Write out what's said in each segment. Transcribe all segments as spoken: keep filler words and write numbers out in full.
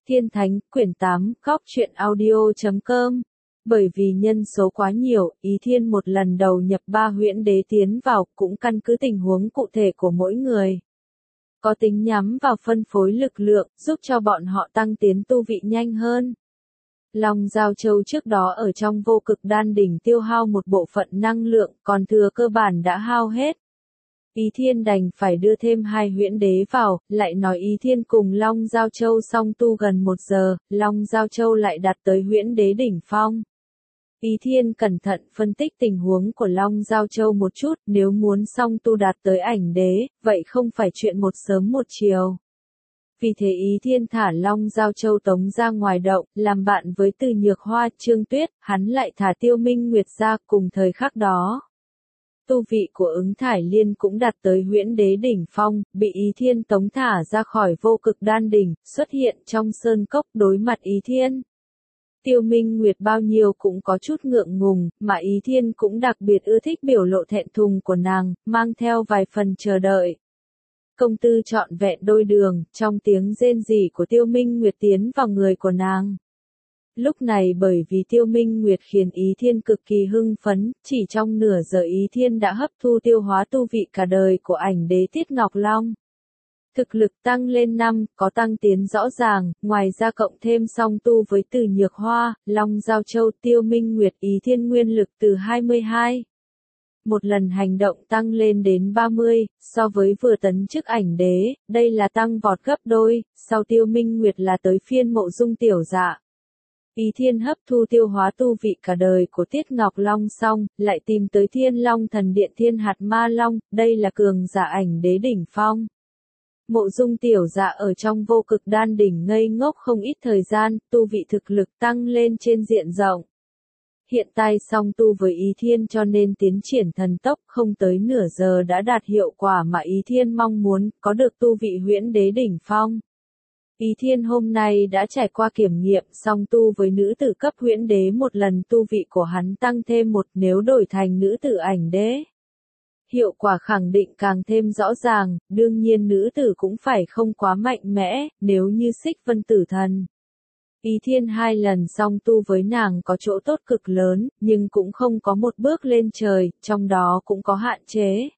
Thiên Thánh, quyển tám, góc truyện audio chấm com. Bởi vì nhân số quá nhiều, Ý Thiên một lần đầu nhập ba huyễn đế tiến vào, cũng căn cứ tình huống cụ thể của mỗi người. Có tính nhắm vào phân phối lực lượng, giúp cho bọn họ tăng tiến tu vị nhanh hơn. Long Giao Châu trước đó ở trong vô cực đan đỉnh tiêu hao một bộ phận năng lượng, còn thừa cơ bản đã hao hết. Ý Thiên đành phải đưa thêm hai huyễn đế vào, lại nói Ý Thiên cùng Long Giao Châu song tu gần một giờ, Long Giao Châu lại đạt tới huyễn đế đỉnh phong. Ý Thiên cẩn thận phân tích tình huống của Long Giao Châu một chút, nếu muốn song tu đạt tới ảnh đế, vậy không phải chuyện một sớm một chiều. Vì thế Ý Thiên thả Long Giao Châu tống ra ngoài động, làm bạn với Từ Nhược Hoa, Trương Tuyết, hắn lại thả Tiêu Minh Nguyệt ra cùng thời khắc đó. Tu vị của Ứng Thải Liên cũng đạt tới huyễn đế đỉnh phong, bị Ý Thiên tống thả ra khỏi vô cực đan đỉnh, xuất hiện trong sơn cốc đối mặt Ý Thiên. Tiêu Minh Nguyệt bao nhiêu cũng có chút ngượng ngùng, mà Ý Thiên cũng đặc biệt ưa thích biểu lộ thẹn thùng của nàng, mang theo vài phần chờ đợi. Công tư trọn vẹn đôi đường, trong tiếng rên rỉ của Tiêu Minh Nguyệt tiến vào người của nàng. Lúc này bởi vì Tiêu Minh Nguyệt khiến Ý Thiên cực kỳ hưng phấn, chỉ trong nửa giờ Ý Thiên đã hấp thu tiêu hóa tu vị cả đời của ảnh đế Tiết Ngọc Long. Thực lực tăng lên năm, có tăng tiến rõ ràng, ngoài ra cộng thêm song tu với Từ Nhược Hoa, Long Giao Châu, Tiêu Minh Nguyệt, Ý Thiên nguyên lực từ hai mươi hai. Một lần hành động tăng lên đến ba mươi, so với vừa tấn chức ảnh đế, đây là tăng vọt gấp đôi, sau Tiêu Minh Nguyệt là tới phiên Mộ Dung Tiểu Dạ. Ý Thiên hấp thu tiêu hóa tu vị cả đời của Tiết Ngọc Long xong, lại tìm tới Thiên Long Thần Điện Thiên Hạt Ma Long, đây là cường giả ảnh đế đỉnh phong. Mộ Dung Tiểu Dạ ở trong vô cực đan đỉnh ngây ngốc không ít thời gian, tu vị thực lực tăng lên trên diện rộng. Hiện tại song tu với Ý Thiên cho nên tiến triển thần tốc, không tới nửa giờ đã đạt hiệu quả mà Ý Thiên mong muốn, có được tu vị huyễn đế đỉnh phong. Ý Thiên hôm nay đã trải qua kiểm nghiệm, song tu với nữ tử cấp huyễn đế một lần, tu vị của hắn tăng thêm một, nếu đổi thành nữ tử ảnh đế. Hiệu quả khẳng định càng thêm rõ ràng, đương nhiên nữ tử cũng phải không quá mạnh mẽ, nếu như Xích Vân Tử Thần. Ý Thiên hai lần song tu với nàng có chỗ tốt cực lớn, nhưng cũng không có một bước lên trời, trong đó cũng có hạn chế.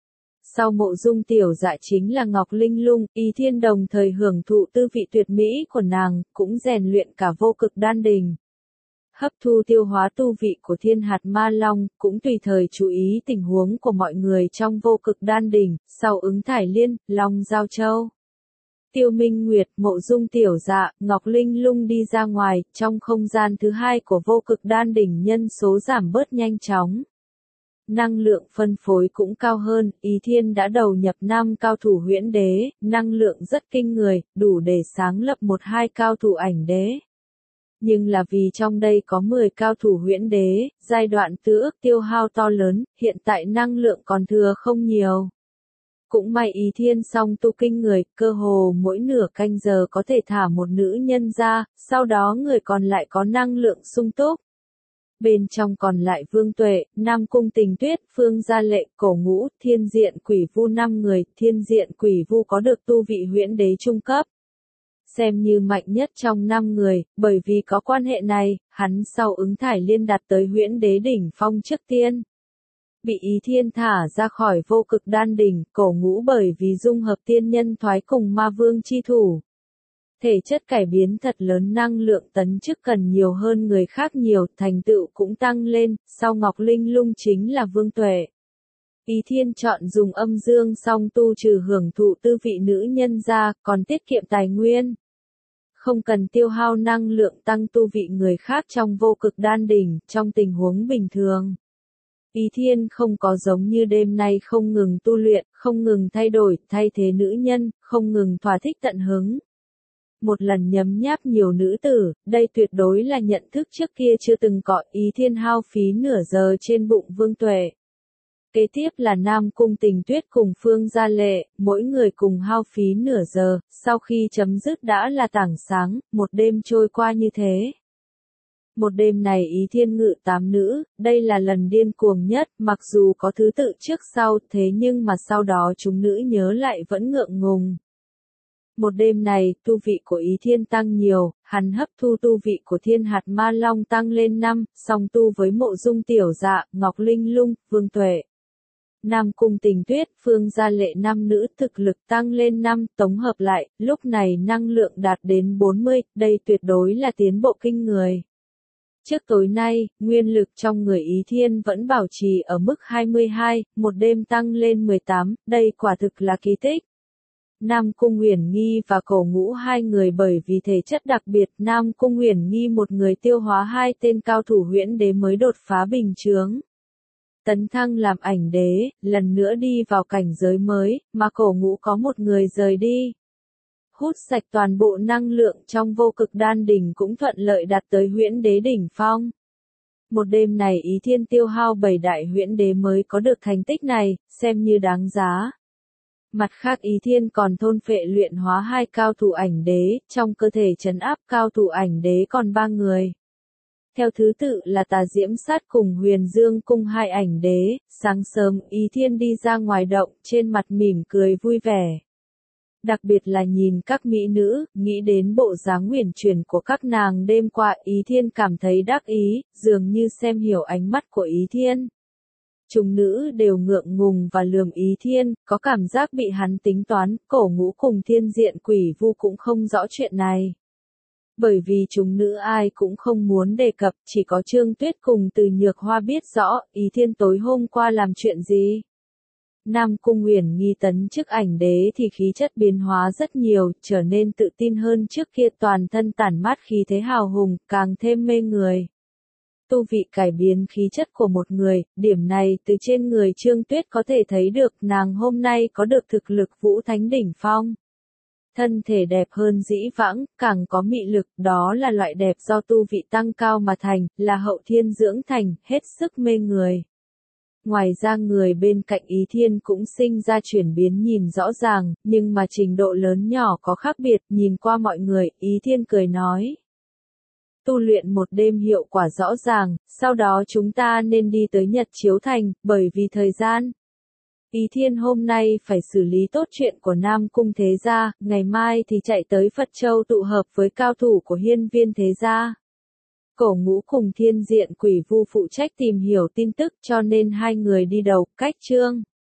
Sau Mộ Dung Tiểu Dạ chính là Ngọc Linh Lung, Ý Thiên đồng thời hưởng thụ tư vị tuyệt mỹ của nàng, cũng rèn luyện cả vô cực đan đỉnh. Hấp thu tiêu hóa tu vị của Thiên Hạt Ma Long, cũng tùy thời chú ý tình huống của mọi người trong vô cực đan đỉnh, sau Ứng Thải Liên, Long Giao Châu. Tiêu Minh Nguyệt, Mộ Dung Tiểu Dạ, Ngọc Linh Lung đi ra ngoài, trong không gian thứ hai của vô cực đan đỉnh nhân số giảm bớt nhanh chóng. Năng lượng phân phối cũng cao hơn, Ý Thiên đã đầu nhập năm cao thủ huyễn đế, năng lượng rất kinh người, đủ để sáng lập một hai cao thủ ảnh đế. Nhưng là vì trong đây có mười cao thủ huyễn đế, giai đoạn tứ ước tiêu hao to lớn, hiện tại năng lượng còn thừa không nhiều. Cũng may Ý Thiên song tu kinh người, cơ hồ mỗi nửa canh giờ có thể thả một nữ nhân ra, sau đó người còn lại có năng lượng sung túc. Bên trong còn lại Vương Tuệ, Nam Cung Tình Tuyết, Phương Gia Lệ, Cổ Ngũ, Thiên Diện Quỷ Vu năm người, Thiên Diện Quỷ Vu có được tu vị huyễn đế trung cấp. Xem như mạnh nhất trong năm người, bởi vì có quan hệ này, hắn sau Ứng Thải Liên đạt tới huyễn đế đỉnh phong trước tiên. Bị Ý Thiên thả ra khỏi vô cực đan đỉnh, Cổ Ngũ bởi vì dung hợp tiên nhân thoái cùng ma vương chi thủ. Thể chất cải biến thật lớn, năng lượng tấn chức cần nhiều hơn người khác nhiều, thành tựu cũng tăng lên, sau Ngọc Linh Lung chính là Vương Tuệ. Ý Thiên chọn dùng âm dương song tu trừ hưởng thụ tư vị nữ nhân ra, còn tiết kiệm tài nguyên. Không cần tiêu hao năng lượng tăng tu vị người khác trong vô cực đan đỉnh, trong tình huống bình thường. Ý Thiên không có giống như đêm nay không ngừng tu luyện, không ngừng thay đổi, thay thế nữ nhân, không ngừng thỏa thích tận hứng. Một lần nhấm nháp nhiều nữ tử, đây tuyệt đối là nhận thức trước kia chưa từng có. Ý Thiên hao phí nửa giờ trên bụng Vương Tuệ. Kế tiếp là Nam Cung Tình Tuyết cùng Phương Gia Lệ, mỗi người cùng hao phí nửa giờ, sau khi chấm dứt đã là tảng sáng, một đêm trôi qua như thế. Một đêm này Ý Thiên ngự tám nữ, đây là lần điên cuồng nhất, mặc dù có thứ tự trước sau, thế nhưng mà sau đó chúng nữ nhớ lại vẫn ngượng ngùng. Một đêm này, tu vị của Ý Thiên tăng nhiều, hắn hấp thu tu vị của Thiên Hạt Ma Long tăng lên năm, song tu với Mộ Dung Tiểu Dạ, Ngọc Linh Lung, Vương Tuệ. Nam Cung Tình Tuyết, Phương Gia Lệ nam nữ thực lực tăng lên năm, tổng hợp lại, lúc này năng lượng đạt đến bốn mươi, đây tuyệt đối là tiến bộ kinh người. Trước tối nay, nguyên lực trong người Ý Thiên vẫn bảo trì ở mức hai mươi hai, một đêm tăng lên mười tám, đây quả thực là kỳ tích. Nam Cung Uyển Nghi và Cổ Ngũ hai người bởi vì thể chất đặc biệt, Nam Cung Uyển Nghi một người tiêu hóa hai tên cao thủ huyễn đế mới đột phá bình chướng. Tấn thăng làm ảnh đế, lần nữa đi vào cảnh giới mới, mà Cổ Ngũ có một người rời đi. Hút sạch toàn bộ năng lượng trong vô cực đan đỉnh cũng thuận lợi đạt tới huyễn đế đỉnh phong. Một đêm này Ý Thiên tiêu hao bảy đại huyễn đế mới có được thành tích này, xem như đáng giá. Mặt khác Ý Thiên còn thôn phệ luyện hóa hai cao thủ ảnh đế, trong cơ thể trấn áp cao thủ ảnh đế còn ba người. Theo thứ tự là Tà Diễm Sát cùng Huyền Dương cung hai ảnh đế, sáng sớm Ý Thiên đi ra ngoài động, trên mặt mỉm cười vui vẻ. Đặc biệt là nhìn các mỹ nữ, nghĩ đến bộ dáng uyển chuyển của các nàng đêm qua, Ý Thiên cảm thấy đắc ý, dường như xem hiểu ánh mắt của Ý Thiên. Chúng nữ đều ngượng ngùng và lườm Ý Thiên, có cảm giác bị hắn tính toán, Cổ Ngũ cùng Thiên Diện Quỷ Vu cũng không rõ chuyện này. Bởi vì chúng nữ ai cũng không muốn đề cập, chỉ có Trương Tuyết cùng Từ Nhược Hoa biết rõ, Ý Thiên tối hôm qua làm chuyện gì. Nam Cung Uyển Nghi tấn chức ảnh đế thì khí chất biến hóa rất nhiều, trở nên tự tin hơn trước kia, toàn thân tản mát khí thế hào hùng, càng thêm mê người. Tu vị cải biến khí chất của một người, điểm này từ trên người Trương Tuyết có thể thấy được, nàng hôm nay có được thực lực vũ thánh đỉnh phong. Thân thể đẹp hơn dĩ vãng, càng có mị lực, đó là loại đẹp do tu vị tăng cao mà thành, là hậu thiên dưỡng thành, hết sức mê người. Ngoài ra người bên cạnh Ý Thiên cũng sinh ra chuyển biến nhìn rõ ràng, nhưng mà trình độ lớn nhỏ có khác biệt, nhìn qua mọi người, Ý Thiên cười nói. Tu luyện một đêm hiệu quả rõ ràng, sau đó chúng ta nên đi tới Nhật Chiếu Thành, bởi vì thời gian. Ý Thiên hôm nay phải xử lý tốt chuyện của Nam Cung Thế Gia, ngày mai thì chạy tới Phật Châu tụ hợp với cao thủ của Hiên Viên Thế Gia. Cổ Ngũ cùng Thiên Diện Quỷ Vu phụ trách tìm hiểu tin tức cho nên hai người đi đầu, cách chương.